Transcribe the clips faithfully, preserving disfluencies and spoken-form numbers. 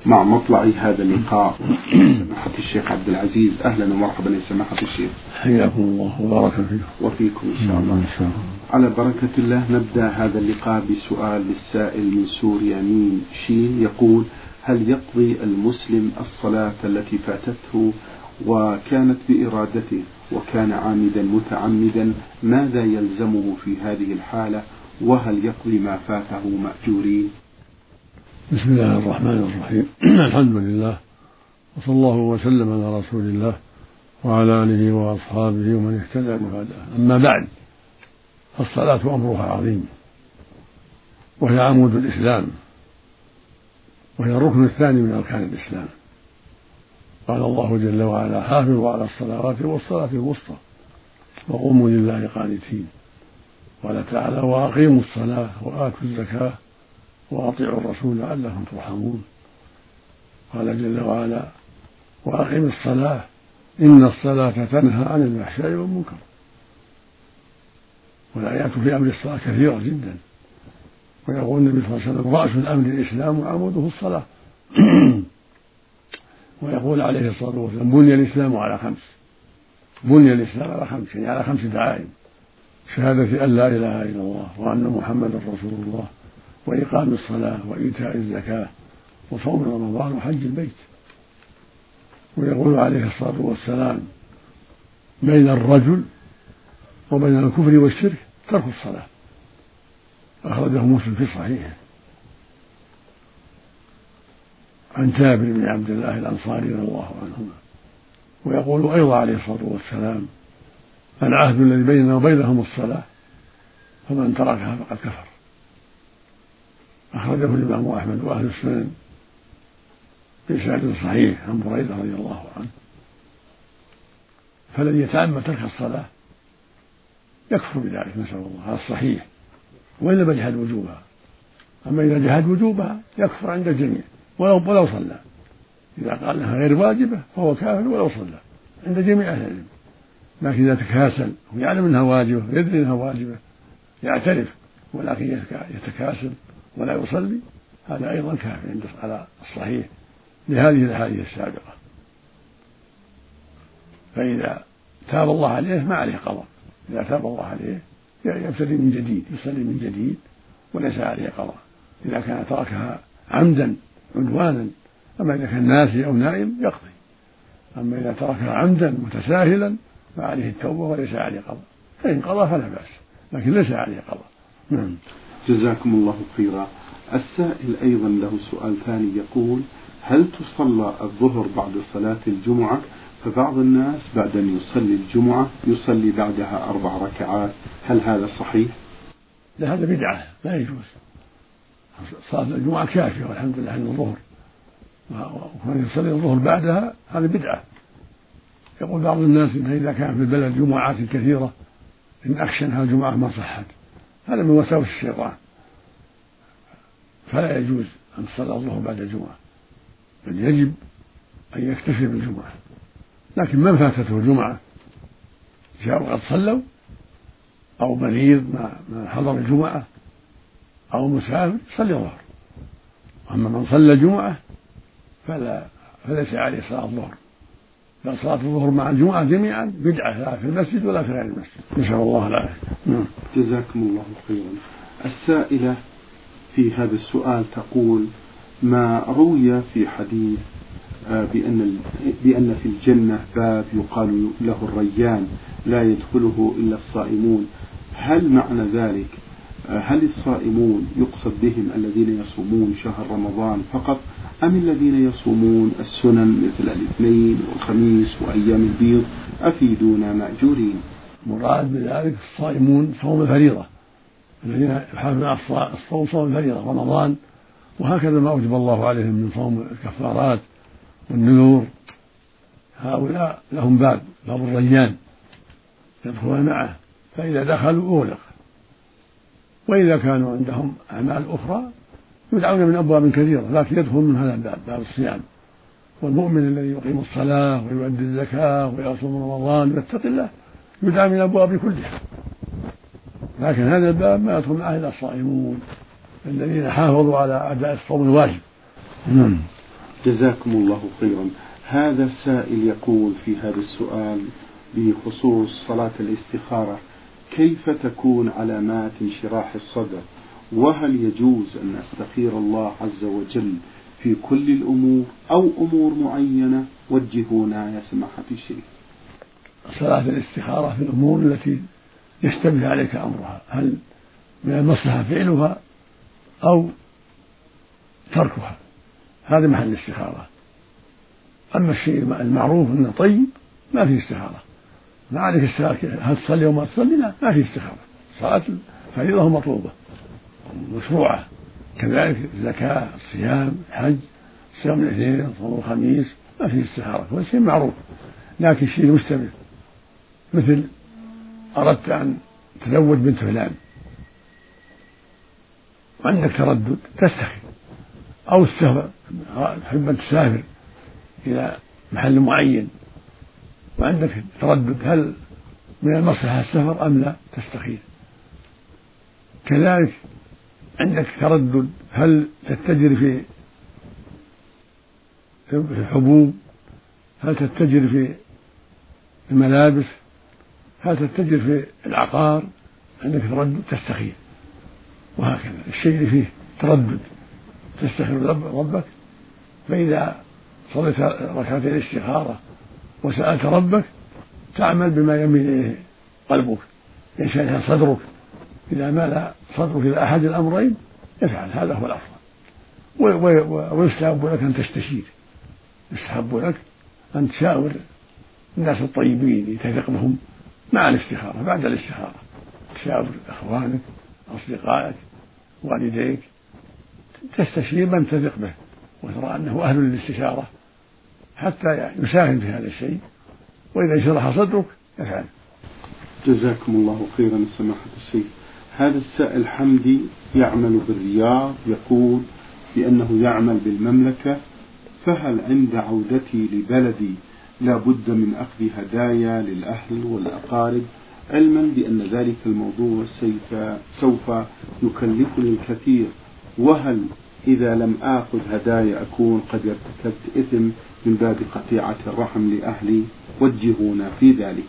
مع مطلع هذا اللقاء سماحة الشيخ عبد العزيز، أهلا ومرحبا يا سماحة الشيخ. حياكم الله وبارك فيكم. وفيكم إن شاء الله. على بركة الله نبدأ هذا اللقاء بسؤال للسائل من سوريا ميم شين، يقول: هل يقضي المسلم الصلاة التي فاتته وكانت بإرادته وكان عامدا متعمدا، ماذا يلزمه في هذه الحالة؟ وهل يقضي ما فاته مأجورين؟ بسم الله الرحمن الرحيم. الحمد لله وصلى الله وسلم على رسول الله وعلى آله وأصحابه ومن اهتدى بهداه. أما بعد، فالصلاة أمرها عظيم، وهي عمود الإسلام، وهي الركن الثاني من أركان الإسلام. قال الله جل وعلا: حافظوا على الصلوات والصلاة الوسطى وقوموا لله قانتين. قال تعالى: وأقيموا الصلاة وآتوا الزكاة وأطيعوا الرسول لعلكم ترحمون. قال جل وعلا: وأقم الصلاة إن الصلاة تنهى عن الفحشاء والمنكر. والآيات في أمر الصلاة كثيرة جدا، ويقول النبي صلى الله عليه وسلم: رأس الأمر الإسلام وعموده الصلاة. ويقول عليه الصلاة والسلام: بني الإسلام على خمس. بني الإسلام على خمس، يعني على خمس دعائم: شهادة أن لا إله إلا الله وأن محمدا رسول الله، وإقام الصلاة وإيتاء الزكاة وصوم رمضان وحج البيت. ويقول عليه الصلاة والسلام: بين الرجل وبين الكفر والشرك ترك الصلاة. أخرجه مسلم في صحيحه عن جابر بن عبد الله الأنصاري رضي الله عنهما. ويقول أيضا عليه الصلاة والسلام: العهد الذي بيننا وبينهم الصلاة، فمن تركها فقد كفر. أخرجه الإمام أحمد وأهل السنن بإسناد صحيح عن بريدة رضي الله عنه. فالذي يتعمد ترك الصلاة يكفر بذلك، نسأل الله، هذا الصحيح، وإن لم يجحد وجوبها. أما إذا جحد وجوبها يكفر عند الجميع ولو ولو صلى. إذا قال لها غير واجبة فهو كافر ولو صلى عند جميع أهل العلم. لكن إذا تكاسل ويعلم أنها واجبة ويدري أنها واجبة يعترف ولكن يتكاسل ولا يصلي، هذا أيضا كافر عند على الصحيح لهذه الأحاديث السابقة. فإذا تاب الله عليه ما عليه قضاء. إذا تاب الله عليه يبتدي من جديد، يصلي من جديد وليس عليه قضاء إذا كان تركها عمدا عدوانا. أما إذا كان ناسي أو نائم يقضي. أما إذا تركها عمدا متساهلا فعليه التوبة وليس عليه قضاء. فإن قضى فلا بأس، لكن ليس عليه قضاء. نعم. جزاكم الله خيرا. السائل أيضا له سؤال ثاني، يقول: هل تصلى الظهر بعد صلاة الجمعة؟ فبعض الناس بعد أن يصلي الجمعة يصلي بعدها أربع ركعات، هل هذا صحيح؟ لا، هذا بدعة، لا يجوز. صلاة الجمعة كافية والحمد لله عن الظهر، ومن يصلي الظهر بعدها هذا بدعة. يقول بعض الناس إن إذا كان في البلد جمعات كثيرة إن أخشى أنها الجمعة ما صحت، هذا من وساوس الشيطان، فلا يجوز أن تصلى الظهر بعد الجمعة، بل يجب أن يكتفي بالجمعة. لكن من فاتته الجمعة جاءوا قد صلوا، أو مريض ما حضر الجمعة، أو مسافر صلي الظهر. أما من صلى الجمعة فلا فليس عليه صلاة الظهر، بل صلاة الظهر مع الجمعة جميعا بدعة، لا في المسجد ولا في غير المسجد، نسأل الله العافية. جزاكم الله خيرا. السائلة في هذا السؤال تقول: ما روي في حديث بأن بأن في الجنة باب يقال له الريان لا يدخله إلا الصائمون، هل معنى ذلك هل الصائمون يقصد بهم الذين يصومون شهر رمضان فقط، أم الذين يصومون السنن مثل الاثنين والخميس وأيام البيض؟ أفيدونا مأجورين. مراد بذلك الصائمون صوم الفريضة، الذين يحافظون على الصوم صوم الفريضة رمضان، وهكذا ما أوجب الله عليهم من صوم الكفارات والنذور، هؤلاء لهم باب باب الريان يدخلون معه، فإذا دخلوا أغلق. وإذا كانوا عندهم أعمال أخرى يدعون من أبواب كثيرة، لكن يدخل من هذا الباب، باب الصيام. والمؤمن الذي يقيم الصلاة ويؤدي الزكاة ويصوم رمضان ويتقي الله يدعى من الأبواب كلها، لكن هذا الباب ما يدخل معه إلا الصائمون الذين حافظوا على أداء الصوم الواجب. جزاكم الله خيرا. هذا السائل يقول في هذا السؤال بخصوص صلاة الاستخارة: كيف تكون علامات انشراح الصدر؟ وهل يجوز أن أستخير الله عز وجل في كل الأمور أو أمور معينة؟ وجهونا يا سماحة الشيخ. صلاة الاستخارة في الأمور التي يشتبه عليك أمرها، هل من المصلحة فعلها أو تركها، هذا محل الاستخارة. أما الشيء المعروف أنه طيب ما فيه استخارة، ما عليك الساكت هل تصلي وما تصلي، لا ما فيه استخارة. صلاة فريضة مطلوبة مشروعة، كذلك الزكاة، الصيام، الحج، صيام الاثنين، صوم الخميس، ما فيه استخارة، كل شيء معروف. لكن الشيء المشتبه مثل أردت أن تزوج بنت فلان وعندك تردد تستخير، أو السفر تحب أن تسافر إلى محل معين وعندك تردد هل من المصلحة السفر أم لا، تستخير. كذلك عندك تردد هل تتجر في الحبوب، هل تتجر في الملابس، هل تتجر في العقار، عندك تردد تستخير. وهكذا الشيء اللي فيه تردد تستخير ربك. فإذا صليت ركعتين الاستخارة وسألت ربك تعمل بما يميل إليه قلبك، ينشرح صدرك. إذا مال صدرك إلى أحد الأمرين افعل، هذا هو الأفضل. ويستحب لك أن تستشير، يستحب لك أن تشاور الناس الطيبين تثق بهم مع الاستخارة. بعد الاستخارة تشاور أخوانك، أصدقائك، والديك، تستشير من تثق به وترى أنه أهل للاستشارة حتى يساهم في هذا الشيء. وإذا شرح صدرك افعل. جزاكم الله خيرا سماحة الشيخ. هذا السائل حمدي يعمل بالرياض، يقول بأنه يعمل بالمملكة، فهل عند عودتي لبلدي لا بد من أخذ هدايا للأهل والأقارب، علما بأن ذلك الموضوع سوف يكلفني الكثير؟ وهل إذا لم آخذ هدايا أكون قد ارتكبت إثم من باب قطيعة الرحم لأهلي؟ وجهونا في ذلك.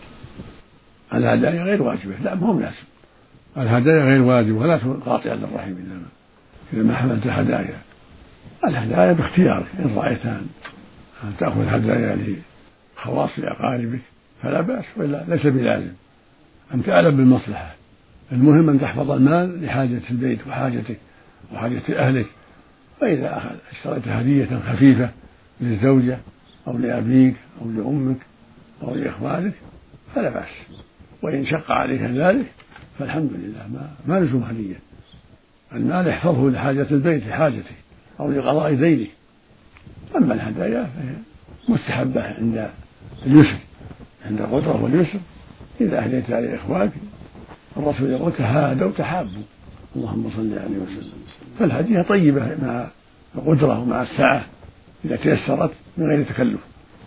الهدايا غير واجبة، لا مهم لازم. الهدايا غير واجبة ولا تقاطع للرحم إنما إذا ما حملت هدايا. الهدايا باختيارك، إن رأيت أن تأخذ هدايا لخواص أقاربك فلا بأس، ولا ليس بلازم. أنت أعلم بالمصلحة، المهم أن تحفظ المال لحاجة البيت وحاجتك وحاجة أهلك. فإذا اشتريت هدية خفيفة للزوجة أو لأبيك أو لأمك أو لإخوانك فلا بأس، وإن شق عليك ذلك فالحمد لله، ما, ما لزم هدية. المال احفظه لحاجة البيت لحاجتك أو لقضاء دينك. أما الهدايا فهي مستحبة عند اليسر، عند القدرة واليسر. إذا أهديت على إخوانك الرسول يقول تهادوا تحابوا، اللهم صل عليه وسلم. فالهدية طيبة مع القدرة ومع السعة إذا تيسرت من غير تكلف.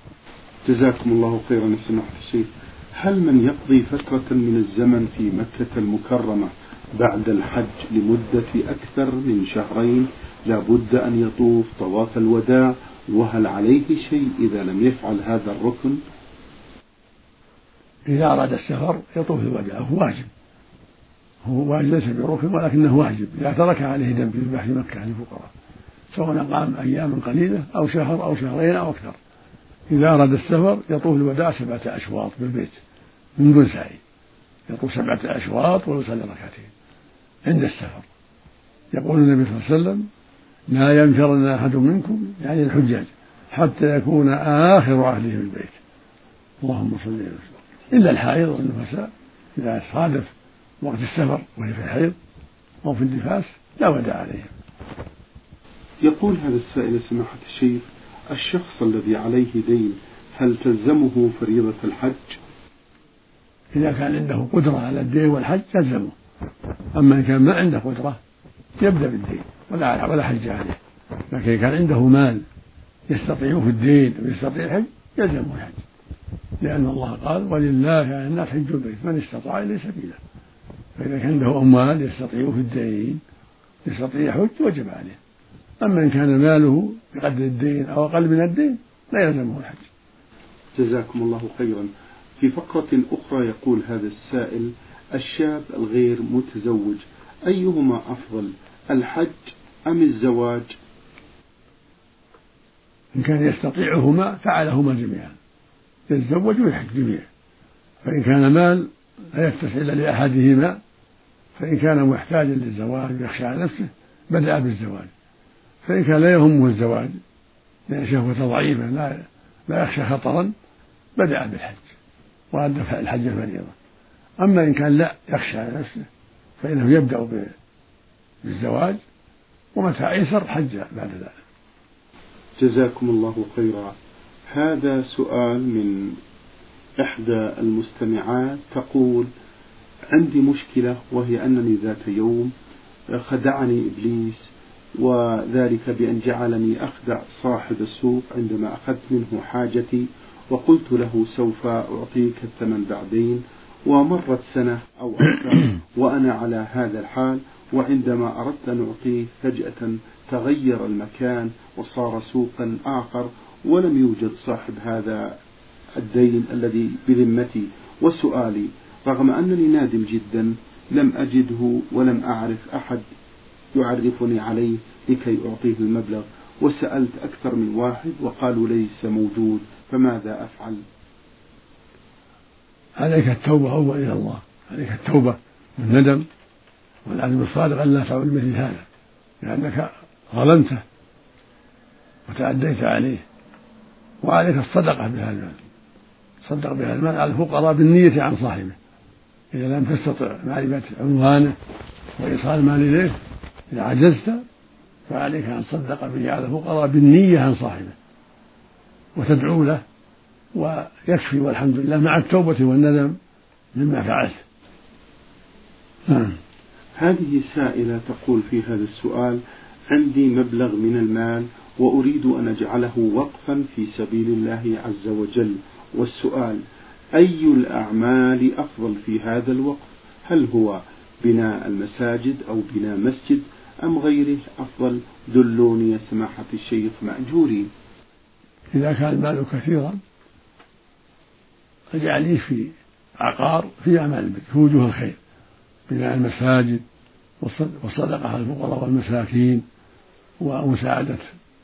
جزاكم الله خيرا سماحة الشيخ. هل من يقضي فترة من الزمن في مكة المكرمة بعد الحج لمدة أكثر من شهرين لا بد أن يطوف طواف الوداع، وهل عليه شيء إذا لم يفعل هذا الركن؟ إذا أراد السفر يطوف الوداع، هو واجب، هو واجب ليس بركن ولكنه واجب. إذا ترك عليه دم يذبح في مكة للفقراء، سواء قام أيام قليلة أو شهر أو شهرين أو أكثر. إذا أراد السفر يطوف الوداع سبعة أشواط بالبيت من دون سعي، يطوف سبعة أشواط ويصلي ركعتين عند السفر. يقول النبي صلى الله عليه وسلم لا ينفرن أحد منكم يعني الحجاج حتى يكون آخر أهله في البيت، اللهم صل وسلم، إلا الحائض والنفساء إذا صادف وقت السفر وهي في الحيض أو في النفاس لا وداع عليهم. يقول هذا السائل سماحة الشيخ: الشخص الذي عليه دين هل تلزمه فريضة الحج؟ إذا كان عنده قدرة على الدين والحج تلزمه، أما إن كان ما عنده قدرة يبدأ بالدين ولا ولا حج عليه. لكن إذا كان عنده مال يستطيع في الدين ويستطيع الحج يلزمه الحج، لأن الله قال ولله على الناس حج البيت من استطاع إليه سبيلا. فإذا كان عنده أموال يستطيع في الدين يستطيع حج وجب عليه. أما إن كان ماله بقدر الدين أو أقل من الدين لا يلزمه الحج. جزاكم الله خيرا. في فقرة أخرى يقول هذا السائل: الشاب الغير متزوج أيهما أفضل، الحج أم الزواج؟ إن كان يستطيعهما فعلهما جميعا، يتزوج ويحج جميعا. فإن كان مال لا يتسع إلا لأحدهما، فإن كان محتاجا للزواج ويخشى على نفسه بدأ بالزواج. فإن كان لا يهمه الزواج لأن شهوته ضعيفة لا لا يخشى خطرا بدأ بالحج وأدى الحج فريضة. أما إن كان لا يخشى على نفسه فإنه يبدأ بالزواج، ومتى أيسر حج بعد ذلك. جزاكم الله خيرا. هذا سؤال من إحدى المستمعات تقول: عندي مشكلة، وهي أنني ذات يوم خدعني إبليس، وذلك بأن جعلني أخدع صاحب السوق عندما أخذت منه حاجتي وقلت له سوف أعطيك الثمن بعدين، ومرت سنة أو أكثر وأنا على هذا الحال، وعندما أردت أن أعطيه فجأة تغير المكان وصار سوقا آخر ولم يوجد صاحب هذا الدين الذي بذمتي. وسؤالي: رغم أنني نادم جدا لم أجده ولم أعرف أحد يعرفني عليه لكي أعطيه المبلغ، وسألت أكثر من واحد وقالوا ليس موجود، فماذا أفعل؟ عليك التوبة أول إلى الله، عليك التوبة والندم والعزم الصادق أن لا تعود مثل هذا، لأنك ظلمته وتعديت عليه. وعليك الصدقة بهذا المال، صدق بهذا المال على الفقراء بالنية عن صاحبه. إذا لم تستطع معرفة عنوانه وإيصال مال إليه، إذا عجزت فعليك أن تصدق به على الفقراء بالنية عن صاحبه وتدعو له، ويكفي والحمد لله مع التوبة والندم مما فعلت. نعم. هذه سائلة تقول في هذا السؤال: عندي مبلغ من المال وأريد أن أجعله وقفا في سبيل الله عز وجل، والسؤال: أي الأعمال أفضل في هذا الوقف؟ هل هو بناء المساجد أو بناء مسجد أم غيره أفضل؟ دلوني يا سماحة الشيخ مأجورين. إذا كان المال كثيرا اجعليه في عقار في أعمال البر، في وجوه الخير، بناء المساجد والصدقة على الفقراء والمساكين، ومساعدة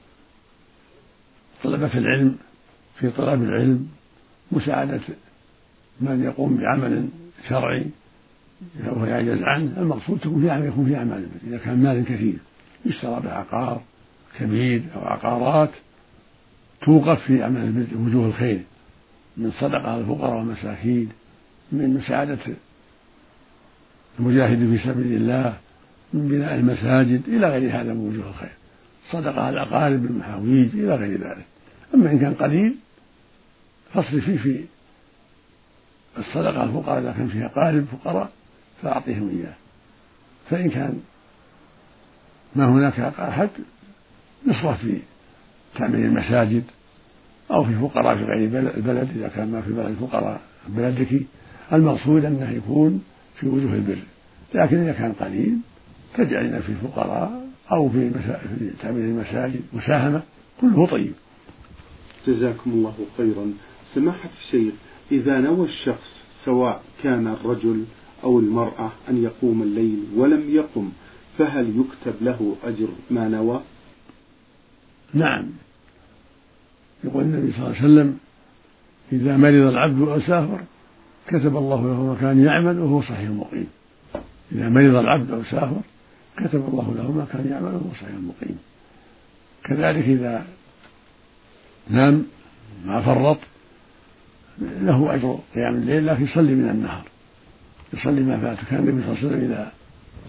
طلبة العلم في طلب العلم، مساعدة من يقوم بعمل شرعي وهو يعجز عنه. المقصود تكون في يكون في أعمال البر. إذا كان مال كثير يشترى بعقار كبير أو عقارات توقف في أعمال البر وجوه الخير، من صدقة على الفقراء والمساكين، من مساعدة المجاهد في سبيل الله، من بناء المساجد إلى غير هذا من وجوه الخير، صدقة على الأقارب بالمحاويج إلى غير ذلك. أما إن كان قليل فاصرف فيه في الصدقة على الفقراء إذا كان فيها قارب فقراء فأعطيهم إياه. فإن كان ما هناك أحد يصرف في تعمير المساجد أو في فقراء في غير البلد إذا كان ما في بلد فقراء بلدك. المقصود أنه يكون في وجوه البر، لكن إذا كان قليل تجعلنا في الفقراء أو في تعمير المساجد مساهمة، كله طيب. جزاكم الله خيرا. سماحة الشيخ، إذا نوى الشخص سواء كان الرجل أو المرأة أن يقوم الليل ولم يقم، فهل يكتب له أجر ما نوى؟ نعم، يقول النبي صلى الله عليه وسلم: إذا مرض العبد أو سافر كتب الله له ما كان يعمل وهو صحيح مقيم. إذا مرض العبد أو سافر كتب الله له ما كان يعمل وهو صحيح مقيم. كذلك إذا نام ما فرط له أجر قيام الليل، لكن يصلي من النهار، يصلي ما فات. كان النبي صلى الله عليه وسلم إذا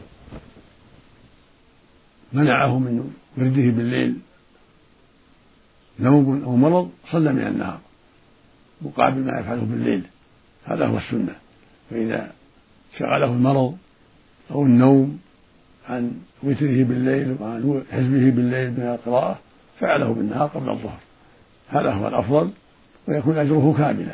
منعه من ورده بالليل نوم أو مرض صلى من النهار مقابل ما يفعله بالليل، هذا هو السنة. فإذا شغله المرض أو النوم عن وتره بالليل وعن حزبه بالليل من القراءة فعله بالنهار قبل الظهر، هذا هو الأفضل ويكون أجره كاملا.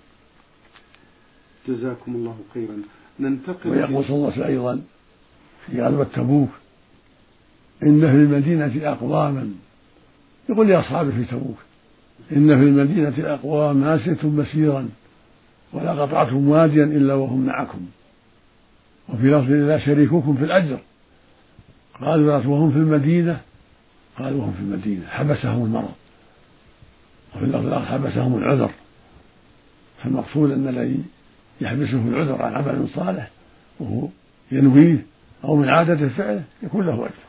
جزاكم الله خيرا. ننتقل. ويقول صلى الله عليه وسلم أيضا في غزوة تبوك: إن في المدينة أقواما، يقول لأصحابه في تبوك: إن في المدينة أقوام ما سرتم مسيرا ولا قطعتم واديا إلا وهم معكم، وفي لفظ لا شريككم في الأجر. قالوا وهم في المدينة، قالوا وهم في المدينة حبسهم المرض، وفي اللفظ الآخر حبسهم العذر. فالمقصود أن الذي يحبسه العذر عن عمل صالح وهو ينويه أو من عادة فعله يكون له أجر.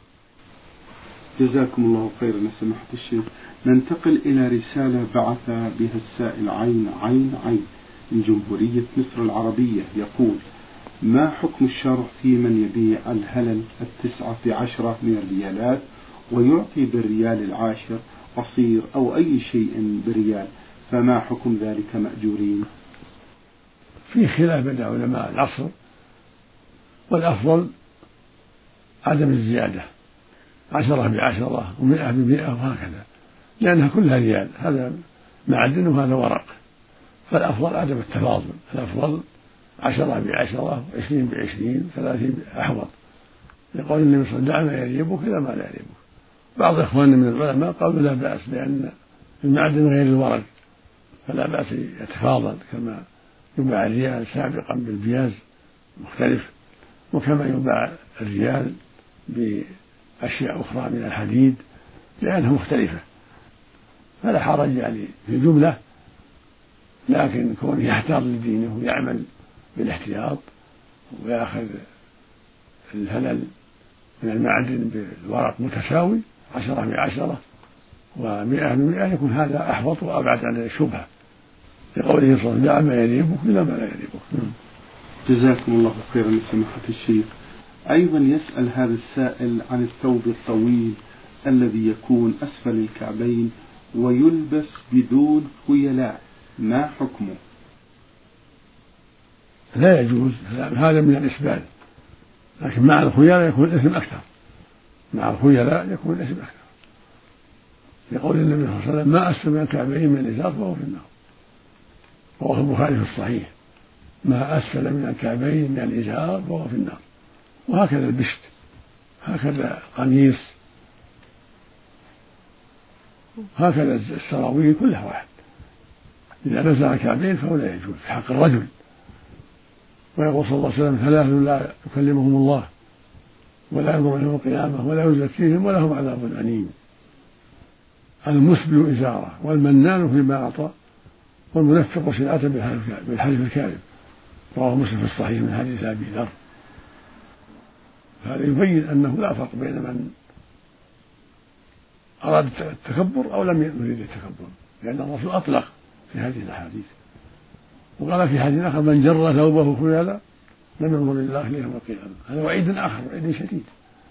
جزاكم الله خيرا يا سماحة الشيخ. ننتقل إلى رسالة بعث بها السائل عين عين عين من جمهورية مصر العربية، يقول: ما حكم الشرع في من يبيع الهلل التسعة بعشرة من الريالات ويعطي بالريال العاشر عصير أو أي شيء بريال، فما حكم ذلك مأجورين؟ في خلاف بين علماء العصر، والأفضل عدم الزيادة، عشرة بعشرة ومئة بمئة وهكذا، لأنها كلها ريال، هذا معدن وهذا ورق، فالأفضل عدم التفاضل، الأفضل عشرة بعشرة وعشرين بعشرين ثلاثين أحوط، يقول النبي صلى الله عليه وسلم: دع ما يريبك إلى ما لا يريبك. بعض إخواننا من العلماء قالوا لا بأس، لأن المعدن غير الورق فلا بأس يتفاضل، كما يباع الريال سابقا بالبياز مختلف، وكما يباع الريال بأشياء أخرى من الحديد لأنها مختلفة، فلا حرج يعني في الجملة، لكن كونه يحتاط لدينه ويعمل بالاحتياط ويأخذ الهلل من المعدن بالورق متساوي عشرة بعشرة ومئة بمئة، يكون هذا أحوط وأبعد عن الشبهة، لقوله صلى الله عليه وسلم: دع ما يريبك إلى ما لا يريبك. جزاكم الله خيرا يا سماحة الشيخ. أيضا يسأل هذا السائل عن الثوب الطويل الذي يكون أسفل الكعبين ويلبس بدون خيلاء، ما حكمه؟ لا يجوز، هذا من الإسبال، لكن مع الخيلاء يكون الإثم أكثر، مع الخيلاء يكون الإثم أكثر، يقول النبي صلى الله عليه وسلم: ما أسفل من الكعبين من الإزار فهو في النار، وهو البخاري في الصحيح: ما أسفل من الكعبين من الإزار فهو في النار. وهكذا البشت، هكذا القميص، هكذا السراويل، كلها واحد، إذا نزل الكعبين فهو لا يجوز في حق الرجل. ويقول صلى الله عليه وسلم: ثلاث لا يكلمهم الله ولا ينظر يوم القيامة ولا يزكيهم ولهم عذاب أليم: المسبل إزاره، والمنان فيما أعطى، والمنفق سلعته بالحلف الكاذب. رواه مسلم في الصحيح من حديث أبي ذر. هذا يبين أنه لا فرق بين من أراد التكبر أو لم يريد التكبر، لأن الرسول أطلق في هذه الأحاديث، وقال في حديث آخر: من جر ثوبه خيالا لم ينظر الله إليه يوم القيامة. هذا وعيد آخر، وعيد شديد.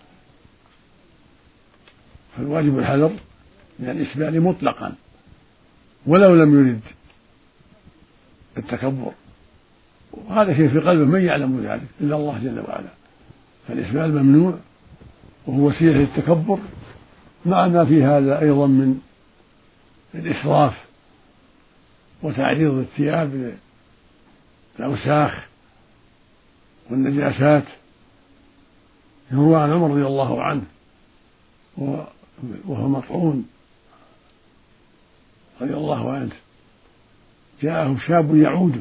فالواجب الحذر من الإسبال مطلقا ولو لم يرد التكبر، وهذا شيء في قلبه من يعلم ذلك إلا الله جل وعلا. فالإسبال ممنوع وهو وسيلة للتكبر، مع ما في هذا أيضا من الإسراف وتعريض الثياب للأوساخ والنجاسات. يروى عن عمر رضي الله عنه وهو مطعون رضي الله عنه، جاءه شاب يعوده،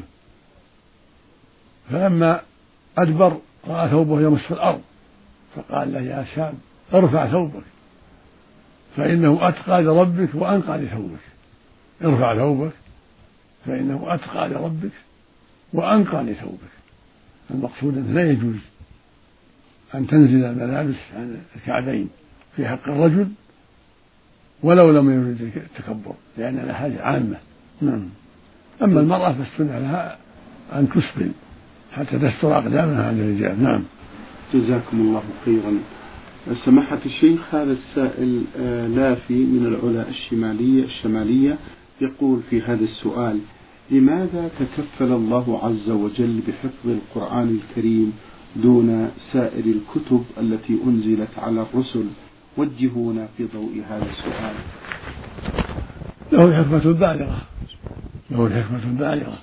فلما أدبر رأى ثوبه يمس في الأرض، فقال له: يا شاب ارفع ثوبك فإنه أتقى لربك وأنقى لثوبك. ارفع ثوبك فإنه أتقى لربك وأنقى لثوبك. المقصود أنه لا يجوز أن تنزل الملابس عن الكعبين في حق الرجل ولو لم يرد التكبر، لأنها حاجة عامة. نعم. أما المرأة فالسنة لها أن تسبل حتى تستر أقدامها عن الرجال. نعم. جزاكم الله خيرا. سماحة الشيخ، هذا السائل لافي من العلا الشمالية الشمالية يقول في هذا السؤال: لماذا تكفل الله عز وجل بحفظ القرآن الكريم دون سائر الكتب التي أنزلت على الرسل؟ وجهونا في ضوء هذا السؤال. له الحكمة البالغة، له الحكمة البالغة،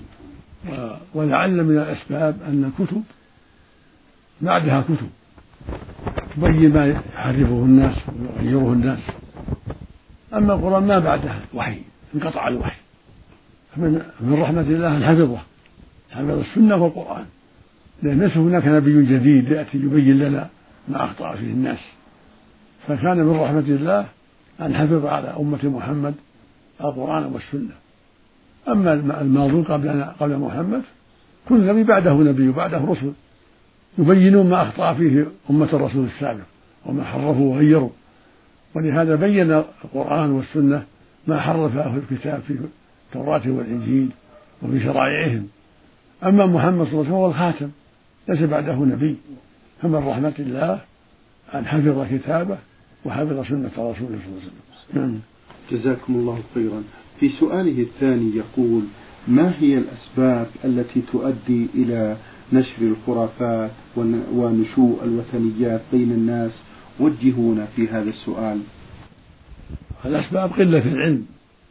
ولعل من الأسباب أن الكتب بعدها كتب، تبين ما يحرفه الناس ويغيره الناس. أما القرآن ما بعده وحي، انقطع الوحي. من من رحمة الله أن حفظه، حفظ السنة والقرآن، لأن ليس هناك نبي جديد يأتي يبين لنا ما أخطأ فيه الناس. فكان من رحمة الله أن حفظ على أمة محمد القرآن والسنة. أما الماضون قبلنا قبل محمد كل نبي بعده نبي وبعده رسل يبينون ما أخطأ فيه أمة الرسول السابق وما حرفوا وغيروا، ولهذا بين القرآن والسنة ما حرفه الكتاب في التوراة والإنجيل وفي شرائعهم. أما محمد صلى الله عليه وسلم هو الخاتم ليس بعده نبي، فمن رحمة الله أن حفظ كتابه وحفظ سنة رسوله صلى الله عليه وسلم. جزاكم الله خيرا. في سؤاله الثاني يقول: ما هي الأسباب التي تؤدي إلى نشر الخرافات ونشوء الوثنيات بين الناس؟ وجهونا في هذا السؤال. الأسباب قلة العلم،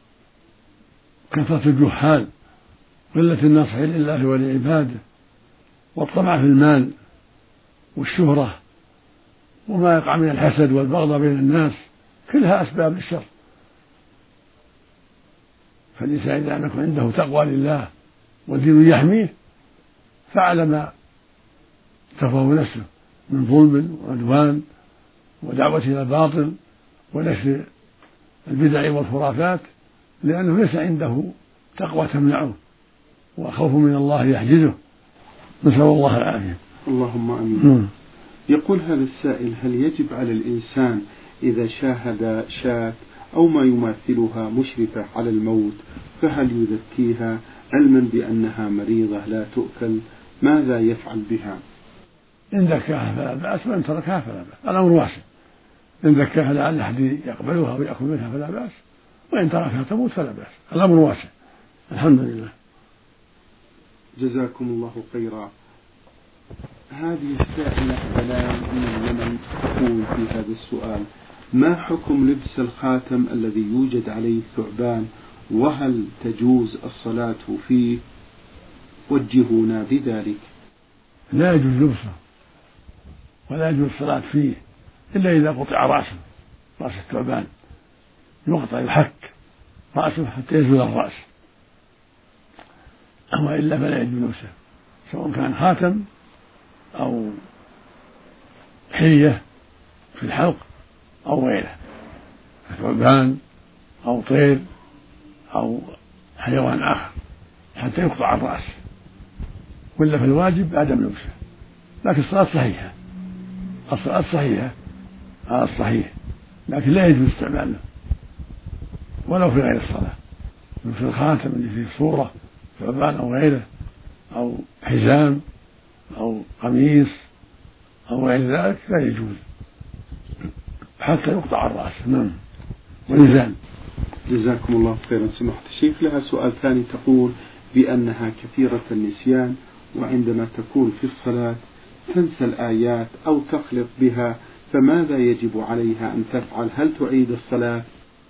كثرة الجهال، قلة النصح لله ولعباده، والطمع في المال والشهرة، وما يقع من الحسد والبغض بين الناس، كلها أسباب للشر. فالإنسان إذا لم يكن عنده تقوى لله والدين يحميه فعل ما تفوه نفسه من ظلم وعدوان ودعوة إلى الباطل ونشر البدع والخرافات، لأنه ليس عنده تقوى تمنعه وخوف من الله يحجزه. نسأل الله العافية. اللهم آمين. يقول هذا السائل: هل يجب على الإنسان إذا شاهد شاة أو ما يماثلها مشرفة على الموت فهل يذكيها علما بأنها مريضة لا تؤكل؟ ماذا يفعل بها؟ إن ذكاها فلا بأس، وإن تركها فلا بأس، الأمر واسع. إن ذكاها لعل أحد يقبلها ويأكل منها فلا بأس، وإن تركها تموت فلا بأس، الأمر واسع. الحمد لله. جزاكم الله خيرا. هذه السائلة دلال من اليمن تقول في هذا السؤال: ما حكم لبس الخاتم الذي يوجد عليه ثعبان، وهل تجوز الصلاة فيه؟ وجهونا بذلك. لا يجوز لبسه ولا يجوز الصلاة فيه إلا إذا قطع رأسه، رأس الثعبان يقطع يحك رأسه حتى يزول الرأس، وإلا فلا يجوز لبسه، سواء كان خاتم أو حلية في الحلق أو غيره، ثعبان أو طير أو حيوان آخر، حتى يقطع الرأس، وإلا فالواجب عدم لبسه. لكن الصلاة صحيحة، الصلاة صحيحة على الصحيح، لكن لا يجوز استعماله ولو في غير الصلاة. مثل الخاتم اللي فيه صورة ثعبان أو غيره، أو حزام أو قميص أو غير ذلك لا يجوز حتى يقطع الرأس. نعم. والإنسان. جزاكم الله خيرا. سمحت الشيخ، لها سؤال ثاني تقول بأنها كثيرة النسيان، وعندما تكون في الصلاة تنسى الآيات أو تخلط بها، فماذا يجب عليها أن تفعل؟ هل تعيد الصلاة؟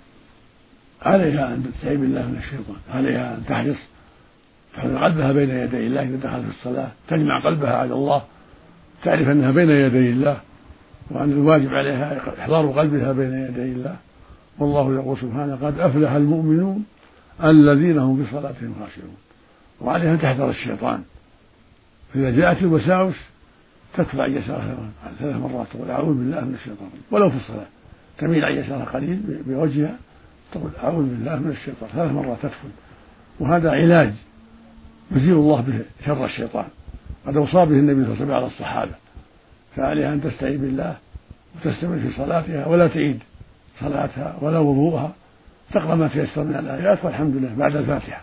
عليها أن تستعيذ بالله من الشيطان، عليها أن تحرص تحضر قلبها بين يدي الله إذا دخلت في الصلاة، تجمع قلبها على الله، تعرف أنها بين يدي الله، وأن الواجب عليها إحضار قلبها بين يدي الله. والله يقول سبحانه: قد أفلح المؤمنون الذين هم في صلاتهم خاشعون. وعليها أن تحذر الشيطان، فإذا جاءت الوساوس تدفع عن يسارها ثلاث مرات تقول: أعوذ بالله من الشيطان، ولو في الصلاة تميل عن يسارها قليل بوجهها تقول: أعوذ بالله من الشيطان، ثلاث مرات تدخل. وهذا علاج يزيل الله به شر الشيطان، قد أوصى به النبي صلى الله عليه وسلم على الصحابة. فعليها أن تستعيذ بالله وتستمر في صلاتها، ولا تعيد صلاتها ولا وضوءها، تقرأ ما تيسر من الآيات، والحمد لله بعد الفاتحة.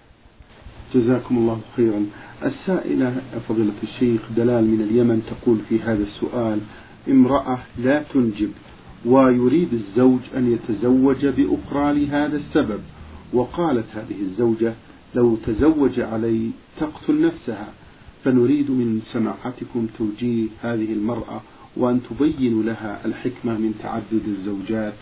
جزاكم الله خيرا. السائلة فضيلة الشيخ دلال من اليمن تقول في هذا السؤال: امرأة لا تنجب ويريد الزوج أن يتزوج بأخرى لهذا السبب، وقالت هذه الزوجة: لو تزوج علي تقتل نفسها، فنريد من سماحتكم توجيه هذه المرأة وأن تبين لها الحكمة من تعدد الزوجات.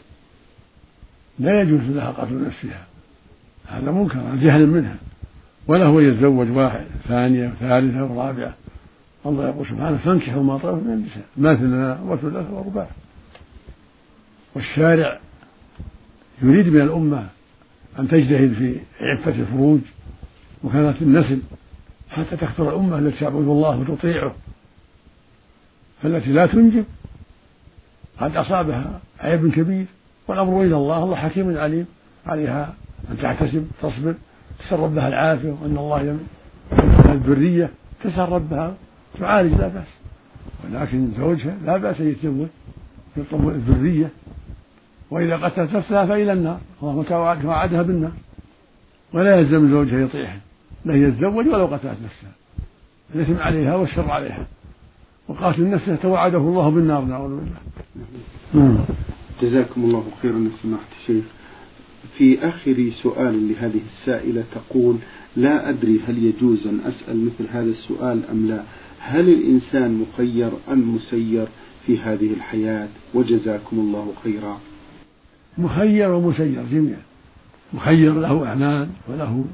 لا يجوز لها قتل نفسها، هذا منكر جهل منها، ولا هو يتزوج واحد ثانية وثالثة ورابعة، الله يقول سبحانه فانكحوا ما طاب من النساء مثنى وثلاث ورباع. والشارع يريد من الأمة أن تجتهد في عفة الفروج وكانت النسل حتى تكثر الأمة التي تعبد الله وتطيعه، فالتي لا تنجب قد أصابها عيب كبير، والأمر إلى الله، الله حكيم عليم، عليها أن تحتسب تصبر تسأل ربها العافية، وأن الله يمنع الذرية تسأل ربها تعالج لا بأس، ولكن زوجها لا بأس أن يتزوج يطلب الذرية، وإذا قتلت نفسها فإلى النار، الله توعدها بالنار، ولا يلزم زوجها يطيعها، لا يتزوج ولو قتلت نفسها، الإثم عليها والشر عليها، وقاتل النفس توعده الله بالنار نعوذ بالله. جزاكم الله خيرا يا سماحة الشيخ. في آخر سؤال لهذه السائلة تقول: لا أدري هل يجوز أن أسأل مثل هذا السؤال أم لا؟ هل الإنسان مخير أم مسير في هذه الحياة؟ وجزاكم الله خيرا. مخير ومسير جميعا، مخير له أعنان وله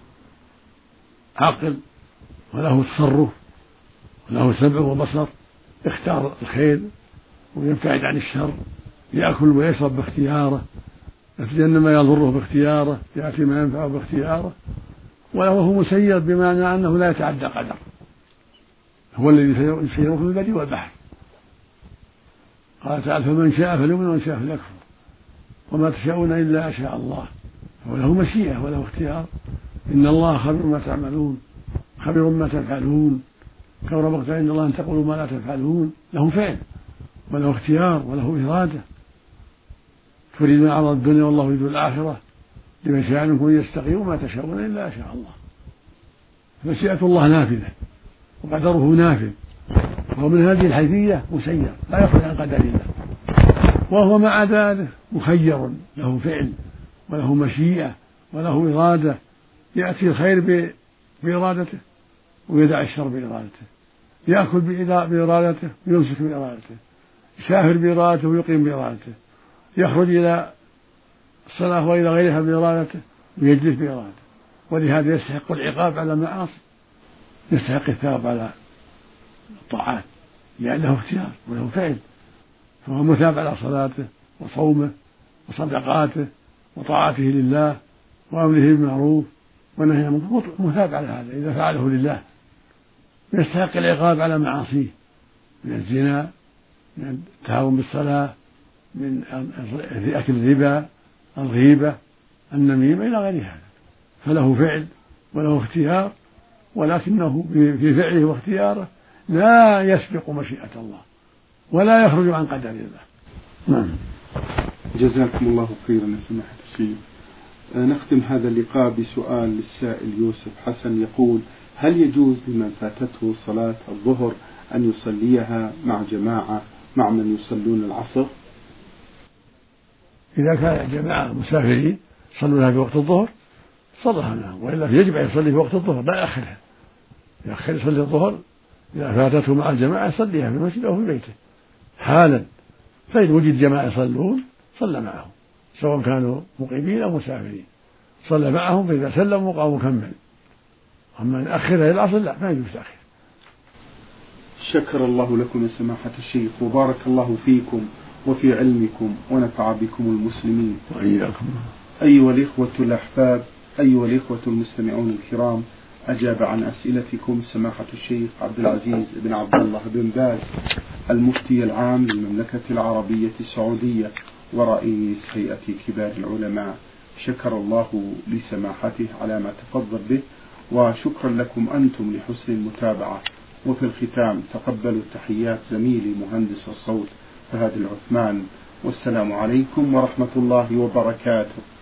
عقل وله تصرف وله سمع وبصر، يختار الخير ويبتعد عن الشر، يأكل ويشرب باختياره، يتجنب ما يضره باختياره، يأتي ما ينفعه باختياره، وله مسير بمعنى أنه لا يتعدى قدر، هو الذي يسيره في البر والبحر. قال تعالى: فمن شاء فليؤمن ومن شاء فليكفر وما تشاءون إلا أن شاء الله، هو له مشيئة وله اختيار. إن الله خبير ما تعملون خبير ما تفعلون، كبر مقتا عند الله أن تقولوا ما لا تفعلون، له فعل وله اختيار وله إرادة. تريد من عرض الدنيا والله يريد الآخرة، لمن شاء منكم يستقيم وما تشاءون إلا أن شاء الله. مشيئة الله نافذة وقدره نافذ، وهو من هذه الحيثية مسير لا يخرج عن قدر الله، وهو مع ذلك مخير له فعل وله مشيئة وله إرادة، يأتي الخير بإرادته ويدع الشر بإرادته، يأكل بإرادته ويمسك بإرادته، يسافر بإرادته ويقيم بإرادته، يخرج إلى الصلاة وإلى غيرها بإرادته ويجلس بإرادته. ولهذا يستحق العقاب على المعاصي، يستحق الثواب على الطاعات، لأنه له اختيار وله فعل، فهو مثاب على صلاته وصومه وصدقاته وطاعته لله وأمره بالمعروف ونهيه عن المنكر، مثاب على هذا إذا فعله لله. يستحق العقاب على معاصيه من الزنا، من التهاون بالصلاة، من أكل الربا، الغيبة، النميمة، إلى غير هذا. فله فعل وله اختيار، ولكنه في فعله واختياره لا يسبق مشيئة الله ولا يخرج عن قدر الله. نعم. جزاكم الله خيرا يا سماحة الشيخ. نختم هذا اللقاء بسؤال للسائل يوسف حسن يقول: هل يجوز لمن فاتته صلاة الظهر أن يصليها مع جماعة مع من يصلون العصر؟ إذا كان جماعة مسافرين صلوا في وقت الظهر صلها معهم، وإلا يجب أن يصلي في وقت الظهر لا يأخرها، يأخر يصلي الظهر إذا فاتته مع الجماعة يصليها في المسجد أو في بيته حالا، فإن وجد جماعة يصلون صلى معهم سواء كانوا مقيمين أو مسافرين، صلى معهم فإذا سلموا قاموا وكمل. أما أن أخرها إلى العصر لا، ما يجوز تأخير. شكر الله لكم يا سماحة الشيخ، وبارك الله فيكم وفي علمكم ونفع بكم المسلمين وإياكم. أيها الإخوة الأحباب، أيها الإخوة المستمعون الكرام، أجاب عن أسئلتكم سماحة الشيخ عبد العزيز بن عبد الله بن باز، المفتي العام للمملكة العربية السعودية ورئيس هيئة كبار العلماء. شكر الله لسماحته على ما تفضل به، وشكرا لكم أنتم لحسن المتابعة. وفي الختام تقبلوا تحيات زميلي مهندس الصوت فهد العثمان، والسلام عليكم ورحمة الله وبركاته.